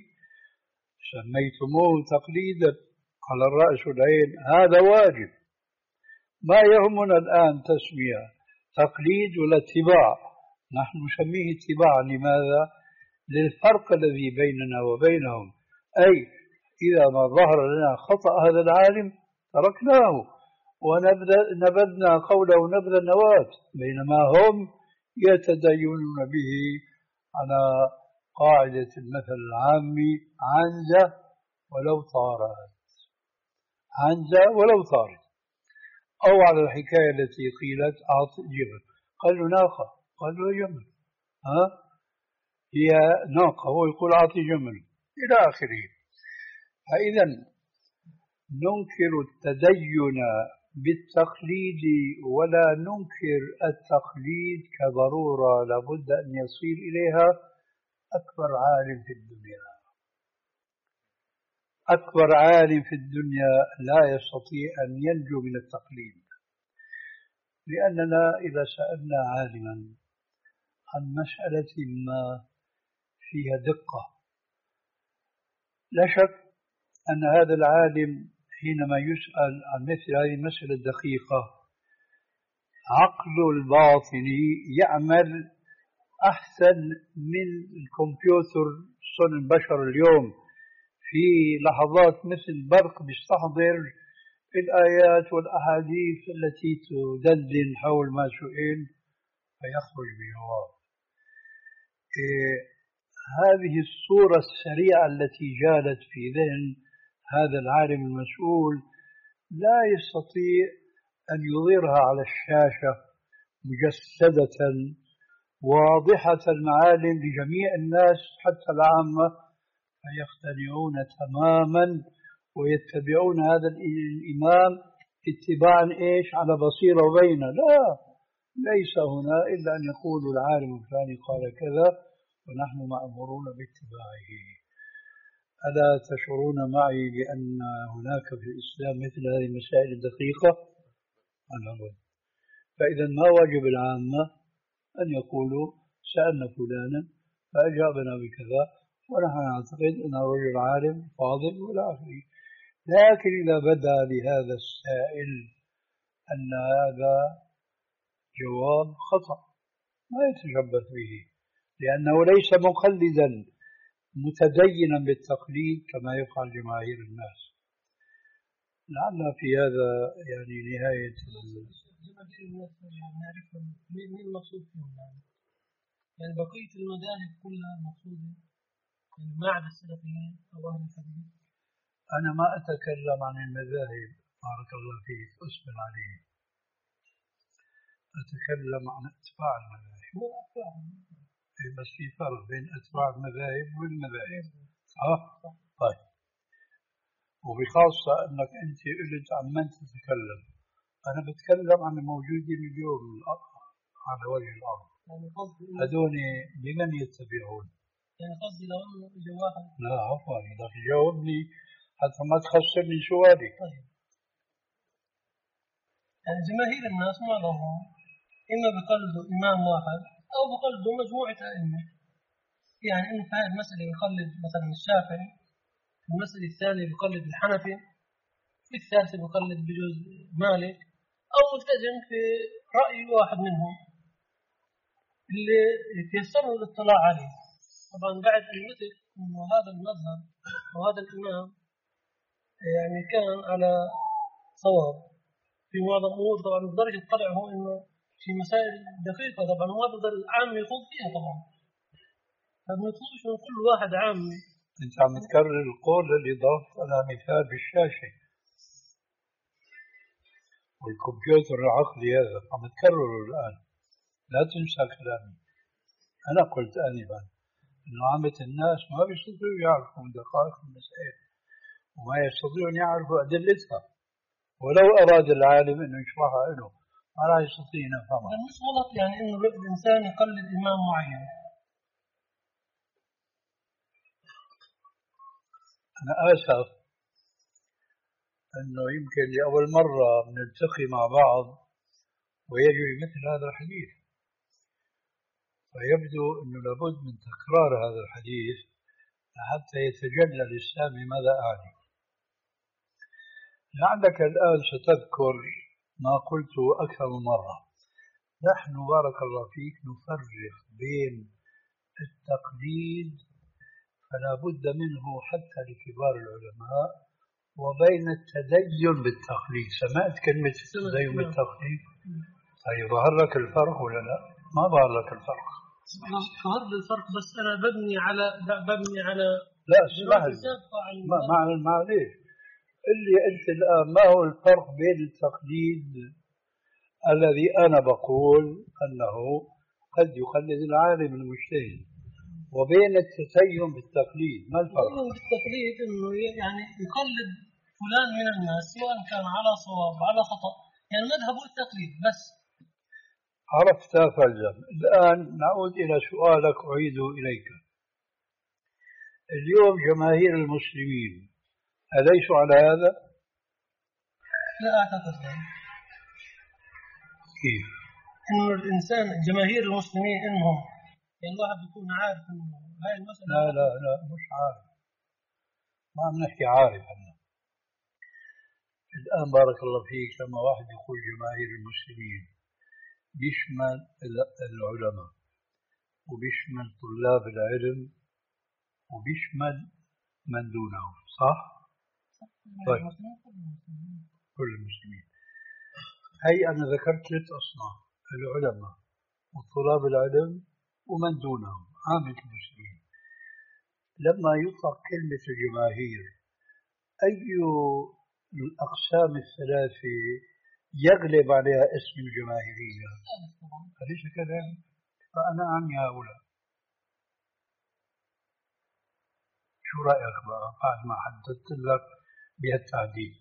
سميتموه تقليدا على الرأس والعين، هذا واجب. ما يهمنا الآن تسمية تقليد ولا اتباع، نحن نسميه اتباعا. لماذا؟ للفرق الذي بيننا وبينهم، أي إذا ما ظهر لنا خطأ هذا العالم تركناه ونبذنا قوله نبذ النواة، بينما هم يتدينون به على قاعدة المثل العامي: عنزة ولو طارت، عنزة ولو طارت. أو على الحكاية التي قيلت: أعطي جبل، قال له ناقة، قال له جمل، ها هي ناقة، هو يقول أعطي جمل، إلى آخره. فإذا ننكر التدين بالتقليد ولا ننكر التقليد كضرورة لابد أن يصير إليها أكبر عالم في الدنيا. أكبر عالم في الدنيا لا يستطيع أن ينجو من التقليد، لأننا إذا سألنا عالما عن مسألة ما فيها دقة، لا شك أن هذا العالم حينما يسأل عن مثل هذه المسألة الدقيقة عقله الباطني يعمل أحسن من الكمبيوتر صنع البشر اليوم. في لحظات مثل برق بيستحضر الآيات والأحاديث التي تدندن حول ما سئل فيخرج بجواب. إيه هذه الصورة السريعة التي جالت في ذهن هذا العالم المسؤول لا يستطيع أن يظهرها على الشاشة مجسدة واضحة المعالم لجميع الناس حتى العامة، فيقتنعون تماما ويتبعون هذا الإمام اتباعا إيش على بصيرة وبينة. لا، ليس هنا إلا أن يقول العالم الفلاني قال كذا ونحن مأمورون باتباعه. ألا تشعرون معي بأن هناك في الإسلام مثل هذه المسائل الدقيقة؟ أنا فإذا ما واجب العامة أن يقولوا سألنا فلانا فأجابنا بكذا ونحن نعتقد أنه رجل عالم فاضل ولا آخره. لكن إذا بدا لهذا السائل أن هذا جواب خطأ ما يتشبث به، لأنه ليس مقلدا متدينا بالتقليد كما يفعل جماهير الناس. لعل في هذا يعني نهاية جماهير الناس يعني نعرفهم مين المقصود فيهم، يعني يعني بقية المذاهب كلها المقصودة يعني ما عدا السلفيين أو أهل الحديث. أنا ما أتكلم عن المذاهب بارك الله فيك، أصبر عليه، أتكلم عن أتباع المذاهب. هو أتباع بس في فرق بين أتباع المذاهب والمذاهب. صح؟ طيب، وبخاصة أنك أنت قلت عن من تتكلم، أنا بتكلم عن الموجودين اليوم على وجه الأرض. يعني قصدي هذول بمن يتبعون؟ يعني قصدي لو أنه إجا واحد. لا عفوا، إذا تجاوبني حتى ما تخسر من سؤالي. طيب، يعني جماهير الناس معظمهم إما بقلدوا إمام واحد أو بقلدوا مجموعة أئمة. يعني إنه في هذه المسألة يقلد مثلا الشافعي، في المسألة الثانية بقلد الحنفي، في الثالثة بقلد بجوز مالك، أو ملتزم في رأي واحد منهم اللي يتيسره الاطلاع عليه. طبعا بعد أن يثق أنه هذا المذهب وهذا الإمام يعني كان على صواب في معظم الأمور، طبعا ما يقدرش يطلع هو إنه في مسائل دقيقة طبعا ما بقدر العام يخوض فيها طبعا، فما يطلبش من كل واحد عامي. أنت عم تكرر القول اللي ضافت على مثال بالشاشة والكمبيوتر العقلي هذا عم تكرره الآن، لا تنسى كلامي. أنا قلت آنفا إنه عامة الناس ما بيستطيعوا يعرفوا من دقائق المسائل وما يستطيعون يعرفوا أدلتها، ولو أراد العالم إنه يشرحها له ما راح يستطيع يفهمها. مش غلط يعني إنه الإنسان يقلد إمام معين. أنا آسف أنه يمكن لأول مرة نلتقي مع بعض ويجري مثل هذا الحديث. فيبدو أنه لابد من تكرار هذا الحديث حتى يتجلى للسامع ماذا أعني. لعلك الآن ستذكر ما قلته أكثر من مرة. نحن بارك الله فيك نفرق بين التقليد فلا بد منه حتى لكبار العلماء وبين التدين بالتقليد. سمعت كلمة التدين بالتقليد؟ طيب ظهر لك الفرق ولا لا؟ ما ظهر لك الفرق. ظهر لي الفرق بس أنا ببني على ببني على لا اسمح لي ما معنى معليش اللي أنت الآن ما هو الفرق بين التقليد الذي أنا بقول أنه قد يقلد العالم المجتهد وبين التدين بالتقليد؟ ما الفرق؟ بالتقليد إنه يعني يقلد فلان من الناس سواء كان على صواب على خطأ، يعني مذهبه التقليد بس. عرفت فالزم. الآن نعود إلى سؤالك أعيده إليك. اليوم جماهير المسلمين أليسوا على هذا؟ لا أعتقد ذلك. كيف؟ إنه الإنسان جماهير المسلمين إنهم يعني الواحد بيكون عارف إنه هاي المسألة. لا لا لا مش عارف، ما عم نحكي عارف. أنا الآن بارك الله فيك لما واحد يقول جماهير المسلمين بيشمل العلماء وبيشمل طلاب العلم وبيشمل من دونهم، صح؟ طيب كل المسلمين. هي أنا ذكرت ثلاث أصناف: العلماء وطلاب العلم ومن دونهم، عامة المسلمين. لما يطلق كلمة الجماهير أي الأقسام الثلاثة يغلب عليها اسم الجماهيرية؟ أليس كذلك؟ فأنا أعني هؤلاء. شو رأيك بقى بعد ما حددت لك بهالتعديل؟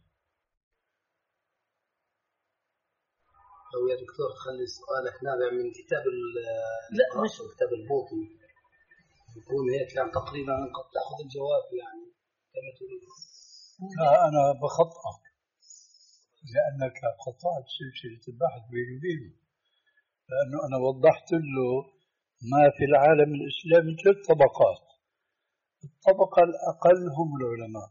لو يا دكتور خلي سؤالك نابع من كتاب لا مش كتاب البوطي يكون هيك يعني تقريبا قد تأخذ الجواب يعني كما تريد. أنا بخطئك لأنك قطعت سلسلة البحث بيني وبينه، لأنه أنا وضحت له ما في العالم الإسلامي ثلاث طبقات. الطبقة الأقل هم العلماء،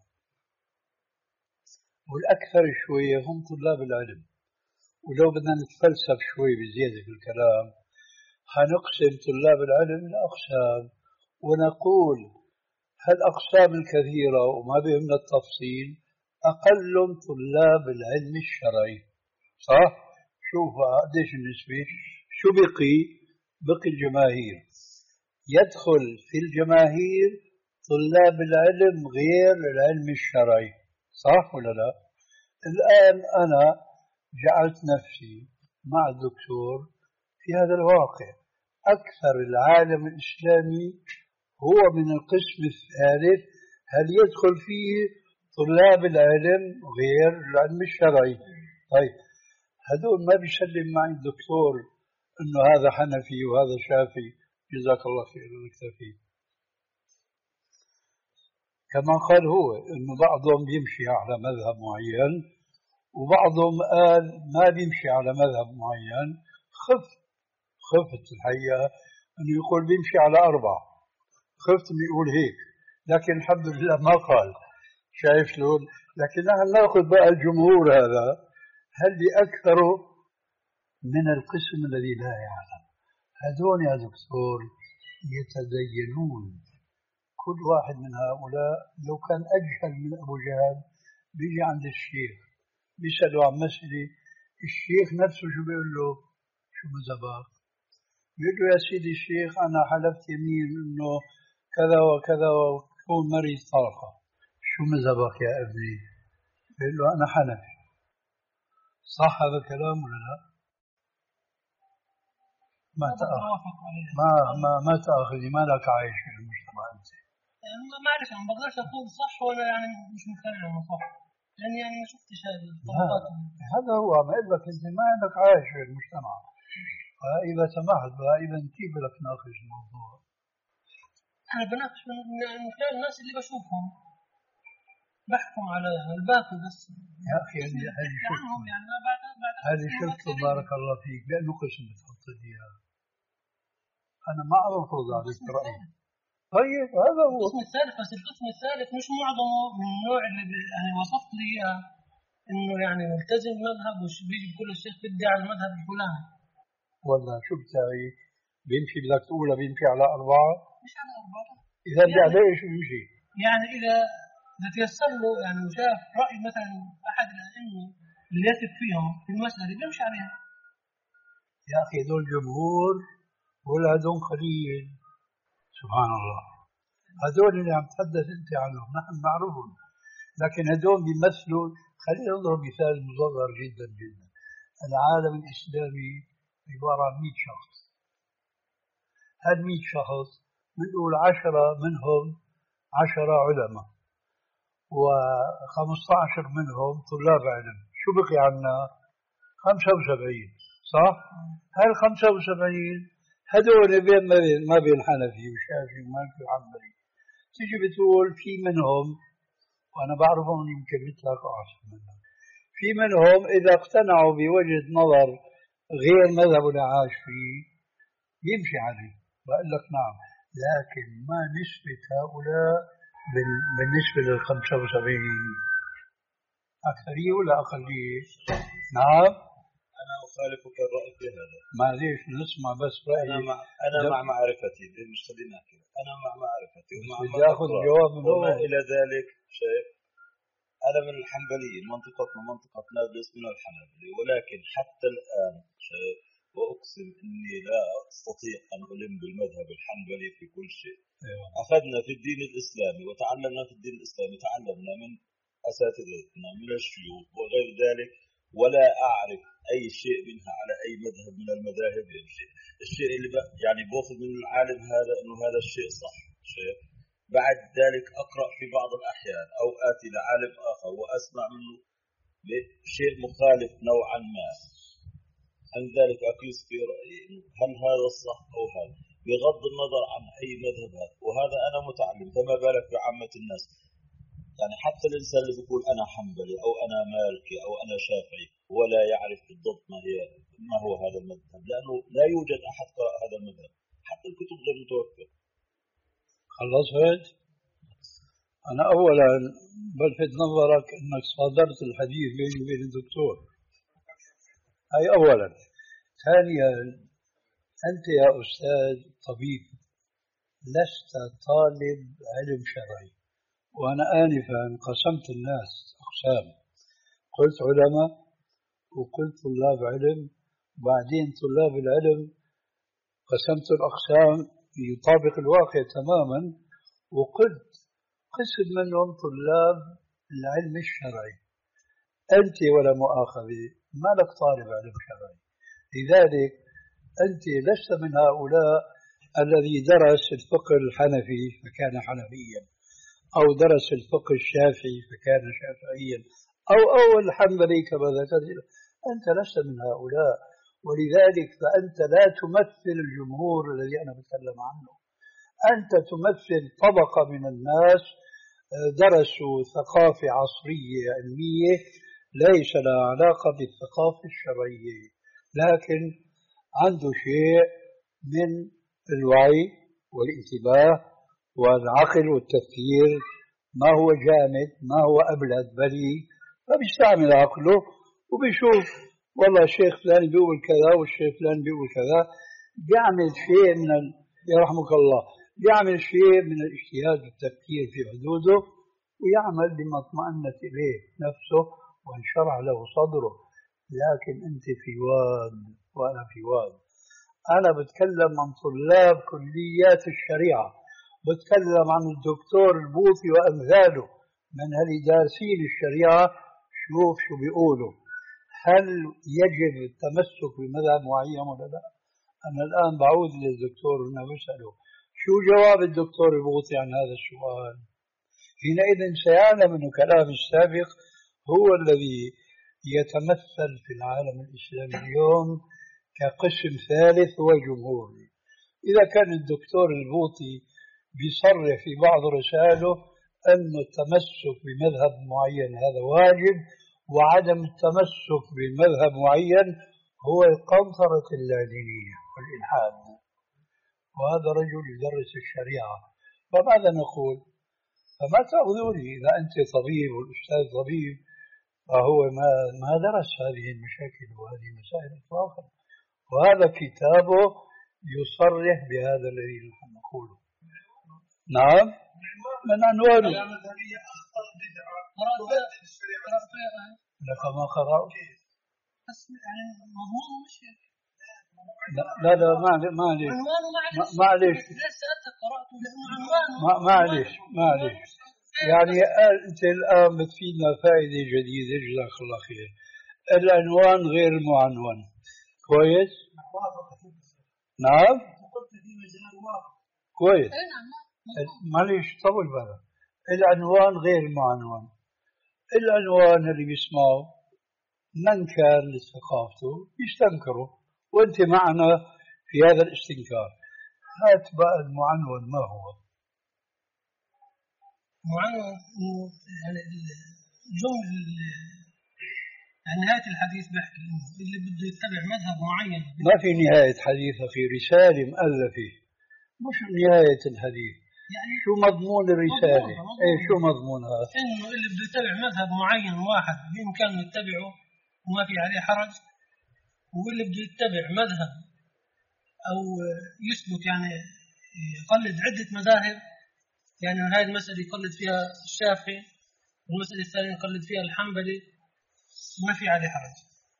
والأكثر شوية هم طلاب العلم. ولو بدنا نتفلسف شوي بزيادة في الكلام حنقسم طلاب العلم لأقسام ونقول هالأقسام الكثيرة وما بهمنا التفصيل أقل طلاب العلم الشرعي، صح؟ شوفوا قديش النسبة. شو بقي؟ بقي الجماهير. يدخل في الجماهير طلاب العلم غير العلم الشرعي، صح ولا لا؟ الآن أنا جعلت نفسي مع الدكتور في هذا الواقع. أكثر العالم الإسلامي هو من القسم الثالث، هل يدخل فيه طلاب العلم غير العلم الشرعي؟ طيب هذول ما بيسلم معي الدكتور إنه هذا حنفي وهذا شافعي، جزاك الله خير ونكتفي. كما قال هو إنه بعضهم بيمشي على مذهب معين وبعضهم قال ما بيمشي على مذهب معين. خف خفت الحقيقة أنه يقول بيمشي على أربعة، خفت أنه يقول هيك، لكن الحمد لله ما قال. شايف شلون؟ لكن نحن نأخذ بقى الجمهور هذا هل بأكثره من القسم الذي لا يعلم. هذول يا دكتور يتدينون. كل واحد من هؤلاء لو كان أجهل من أبو جهل بيجي عند الشيخ بيسأله عن مسألة، الشيخ نفسه شو بيقول له؟ شو مذهبك؟ بيقول له يا سيدي الشيخ أنا حلفت يمين إنه كذا وكذا وكون مريض طلقة. شو مذهبك يا ابني؟ بيقول له أنا حنفي. صح هذا الكلام ولا لا؟ ما تأخذ ما ما ما تأخذي ما لك عايش في المجتمع أنت. يعني ما أعرف ما بقدرش أقول صح ولا يعني مش مقتنع إنه صح، لأن يعني ما شفتش هذه الطبقات. هذا هو ما أقول لك أنت ما عندك عايش في المجتمع. إذا سمحت بقى إذا كيف بدك تناقش الموضوع؟ أنا بناقش من من خلال الناس اللي بشوفهم بحكم على الباقي بس. يا أخي هذه عنهم يعني بعد بعد هذه شفت بارك الله فيك لأنه قسم بتحط لي إياه أنا ما أرفض عليك رأيي. طيب هذا هو القسم الثالث، بس القسم الثالث مش معظمه من النوع اللي يعني وصفت لي إياه إنه يعني ملتزم مذهب وش بيجي كل الشيخ بدي على المذهب الفلاني. ولا شو بتاعي بيمشي بدك تقولها بيمشي على أربعة مش على أربعة إذا بدي عليه إيش بيمشي يعني إذا إذا تيسر له يعني وشاف رأي مثلا أحد الأئمة اللي يثق فيهم في المسألة بيمشي عليها. يا أخي هذول جمهور ولا هذول قليل سبحان الله. هذول اللي عم تحدث أنت عنهم نحن نعرفهم لكن هذول بيمثلوا. خلينا نضرب مثال مصغر جدا جدا. العالم الإسلامي عبارة عن مئة شخص. هال مئة شخص بنقول عشرة منهم عشرة علماء وخمسة عشر منهم طلاب علم. شو بقي عنا؟ خمسة وسبعين صح؟ هال خمسة وسبعين هدول بين ما بين ما بين حنفي وشافعي ومالكي وحنبلي. تيجي بتقول في منهم وأنا بعرفهم يمكن مثلك أو أحسن منك. في منهم إذا اقتنعوا بوجهة نظر غير مذهب اللي عاش فيه يمشي عليه. بقول لك نعم لكن ما نسبة هؤلاء بالنسبة للخمسة وسبعين أكثرية ولا أقلية؟ نعم أنا أخالفك الرأي في هذا. معليش نسمع بس رأيي. أنا مع أنا مع معرفتي مش خلينا كذا. أنا مع معرفتي ومع بدي آخذ جواب من وما إلى ذلك شيء. أنا من الحنبليين منطقتنا منطقة نابلس من الحنابلة ولكن حتى الآن شيء وأقسم إني لا أستطيع أن ألم بالمذهب الحنبلي في كل شيء. أيوة. أخذنا في الدين الإسلامي وتعلمنا في الدين الإسلامي تعلمنا من أساتذتنا من الشيوخ وغير ذلك ولا أعرف أي شيء منها على أي مذهب من المذاهب يمشي. الشيء اللي يعني بأخذ من العالم هذا إنه هذا الشيء صح شيء بعد ذلك أقرأ في بعض الأحيان أو آتي لعالم آخر وأسمع منه شيء مخالف نوعا ما عن ذلك أقيس في رأيي هل هذا الصح أو هذا بغض النظر عن أي مذهب هذا. وهذا أنا متعلم فما بالك بعامة الناس. يعني حتى الإنسان اللي بيقول أنا حنبلي أو أنا مالكي أو أنا شافعي ولا يعرف بالضبط ما هي ما هو هذا المذهب لأنه لا يوجد أحد قرأ هذا المذهب حتى الكتب غير متوفرة. خلصت؟ أنا أولا بلفت نظرك أنك صادرت الحديث بيني وبين الدكتور. هاي أولا. ثانيا أنت يا أستاذ طبيب لست طالب علم شرعي. وأنا آنفا قسمت الناس أقسام قلت علماء وقلت طلاب علم وبعدين طلاب العلم قسمت الأقسام يطابق الواقع تماما وقلت قسم منهم طلاب العلم الشرعي. أنت ولا مؤاخذة ما لك طالب علم شرعي لذلك أنت لست من هؤلاء الذي درس الفقه الحنفي فكان حنفيا أو درس الفقه الشافعي فكان شافعيا أو أو الحنبلي كما ذكرت. أنت لست من هؤلاء ولذلك فأنت لا تمثل الجمهور الذي أنا بتكلم عنه. أنت تمثل طبقة من الناس درسوا ثقافة عصرية علمية ليس لها علاقة بالثقافة الشرعية لكن عنده شيء من الوعي والانتباه والعقل والتفكير ما هو جامد ما هو أبلد بلي فبيستعمل عقله وبيشوف والله الشيخ فلان بيقول كذا والشيخ فلان بيقول كذا بيعمل شيء من ال... يرحمك الله بيعمل شيء من الاجتهاد والتفكير في حدوده ويعمل بما اطمأنت إليه نفسه وانشرح له صدره. لكن أنت في واد وأنا في واد. أنا بتكلم عن طلاب كليات الشريعة بتكلم عن الدكتور البوطي وأمثاله من هل دارسين الشريعة. شوف شو بيقولوا هل يجب التمسك بمذهب معين ولا لا. أنا الآن بعود للدكتور هنا بسأله شو جواب الدكتور البوطي عن هذا السؤال. حينئذ سيعلم أن كلامي السابق هو الذي يتمثل في العالم الإسلامي اليوم كقسم ثالث وجمهوري. إذا كان الدكتور البوطي بيصرح في بعض رسائله أن التمسك بمذهب معين هذا واجب وعدم التمسك بمذهب معين هو القنطرة اللادينية والإلحاد. وهذا رجل يدرس الشريعة، فماذا نقول؟ فما تأخذوني إذا أنت طبيب والأستاذ طبيب، فهو ما ما درس هذه المشاكل وهذه المسائل إطلاقا. وهذا كتابه يصرح بهذا الذي نحن نقوله. نعم، من عنوانه. لك ما قرأت؟ لا لا معليش معليش معليش معليش يعني أنت الآن بتفيدنا فائدة جديدة، جزاك الله خير. العنوان غير معنون، كويس؟ نعم كويس. معليش طول بالك. العنوان غير معنون. العنوان اللي بيسمعه من كان لثقافته يستنكره، وانت معنا في هذا الاستنكار. هات بقى المعنون، ما هو معنون؟ يعني الجمل يعني نهاية الحديث بحكي إنه اللي بده يتبع مذهب معين. ما في نهاية حديث أخي، رسالة مؤلفة مش نهاية الحديث. يعني شو مضمون الرسالة؟ مضمون. ايه شو مضمونها؟ إنه اللي بده يتبع مذهب معين واحد بإمكانه يتبعه وما في عليه حرج، واللي بده يتبع مذهب أو يسلك يعني يقلد عدة مذاهب، يعني هذه المسألة يقلد فيها الشافعي والمسألة الثانية يقلد فيها الحنبلي، ما في عليه حرج.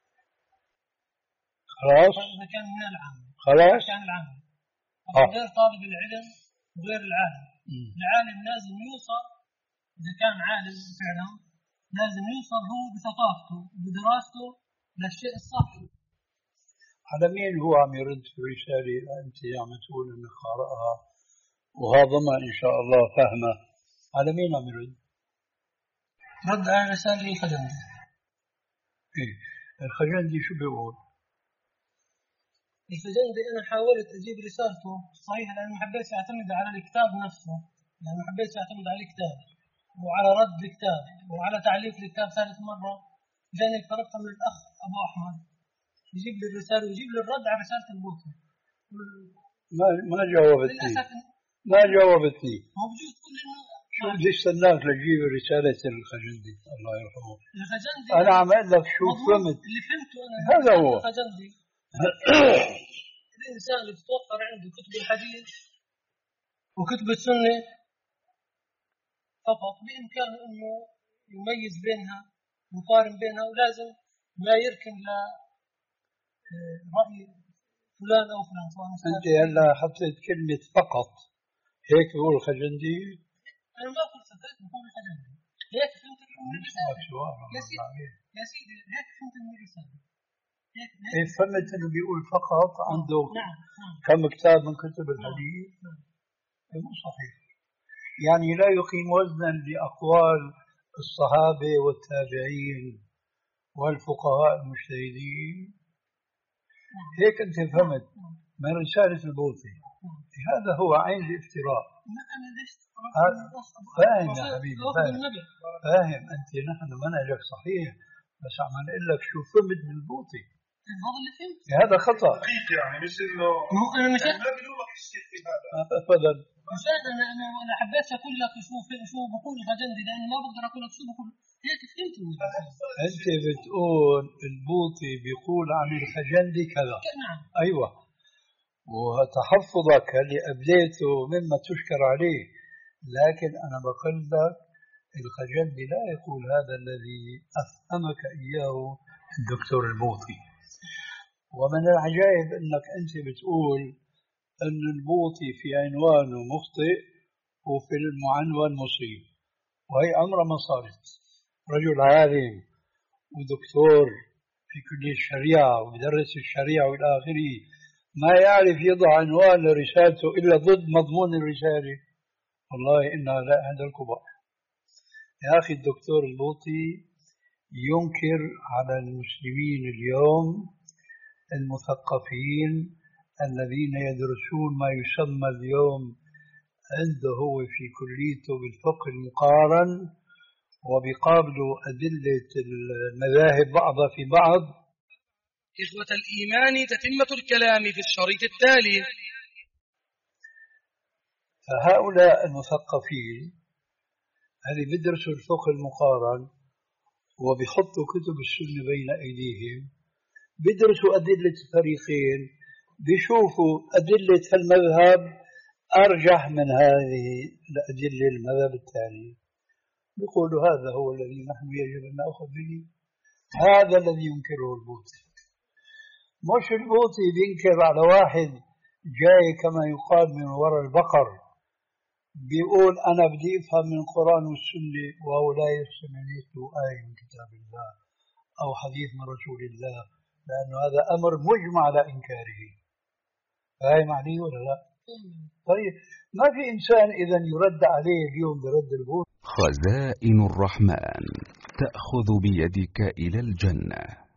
خلاص. إذا كان من العام. خلاص. كان العام. غير طالب العلم وغير العالم. م. العالم لازم يوصل، إذا كان عالم فعلا لازم يوصل هو بثقافته وبدراسته للشيء الصح. على مين هو عم يرد في رسالة أنت عم تقول إنك قرأها وهذا ما إن شاء الله فهمه؟ على مين عم يرد؟ رد على رسالة الخجندي. إيه الخجندي شو بيقول؟ الخجندي أنا حاولت أجيب رسالته صحيح لأن ما حبيت أعتمد على الكتاب نفسه، يعني ما حبيت أعتمد على الكتاب وعلى رد الكتاب وعلى تعليق الكتاب. ثالث مرة جاني طلبت من الأخ أبو أحمد يجيب لي الرسالة ويجيب لي الرد على رسالة البوطي. ما ما جاوبتني ما جاوبتني موجود كل إنه شو بدي استناك لتجيب رسالة الخجندي الله يرحمه. الخجندي أنا عم أقول لك شو فهمت اللي فهمته أنا. هذا هو الخجندي. الإنسان اللي تتوفر عنده كتب الحديث وكتب السنة فقط بإمكانه إنه يميز بينها ويقارن بينها، ولازم لا يركن لرأي فلان أو فلان. أنت هلا حطيت كلمة فقط، هيك بقول الخجندي. أنا ما قلت هيك بقول الخجندي، هيك فهمت من الرسالة. يا سيدي يا سيدي هيك فهمت من الرسالة. إيه فهمت إنه بيقول فقط عنده نعم. نعم. كم كتاب من كتب الحديث. نعم. إيه مو صحيح، يعني لا يقيم وزنا لأقوال الصحابة والتابعين والفقهاء المجتهدين. هيك أنت فهمت من رسالة البوطي. هذا هو عين الافتراء. فاهم يا حبيبي، فاهم فاهم أنت نحن منهجك صحيح، بس عم نقول لك شو فهمت من البوطي. هذا اللي فهمت. هذا خطأ يعني مش إنه أنا مش ما بلومك الشيء في هذا أبدا. مش أنا أنا أنا حبيت أقول لك شو شو بقول الخجندي لأن ما بقدر أقول لك شو بقول. هيك فهمت. أنت بتقول البوطي بيقول عن الخجندي كذا. نعم. أيوة، وتحفظك اللي أبديته مما تشكر عليه، لكن أنا بقول لك الخجندي لا يقول هذا الذي أفهمك إياه الدكتور البوطي. ومن العجائب أنك أنت بتقول أن البوطي في عنوانه مخطئ وفي المعنون مصيب، وهي أمر ما صارت. رجل عالم ودكتور في كلية الشريعة ويدرس الشريعة والى آخره ما يعرف يضع عنوان لرسالته إلا ضد مضمون الرسالة. والله إنها لا أحد الكبار. يا أخي الدكتور البوطي ينكر على المسلمين اليوم المثقفين الذين يدرسون ما يسمى اليوم عنده هو في كليته بالفقه المقارن وبيقابلوا أدلة المذاهب بعضها في بعض. إخوة الإيمان تتمة الكلام في الشريط التالي. فهؤلاء المثقفين اللي بيدرسوا الفقه المقارن وبيحطوا كتب السنة بين أيديهم، بيدرسوا أدلة الفريقين، بيشوفوا أدلة المذهب أرجح من هذه الأدلة المذهب الثاني، بيقولوا هذا هو الذي نحن يجب أن نأخذ به. هذا الذي ينكره البوطي، مش البوطي بينكر على واحد جاي كما يقال من وراء البقر بيقول أنا بدي أفهم من القرآن والسنة وهو لا يستمعيت له آية من كتاب الله أو حديث من رسول الله، لأنه هذا أمر مجمع على إنكاره. هاي معنيه ولا لا؟ طيب ما في إنسان إذا يرد عليه اليوم برد البوطي. خزائن الرحمن تأخذ بيدك إلى الجنة.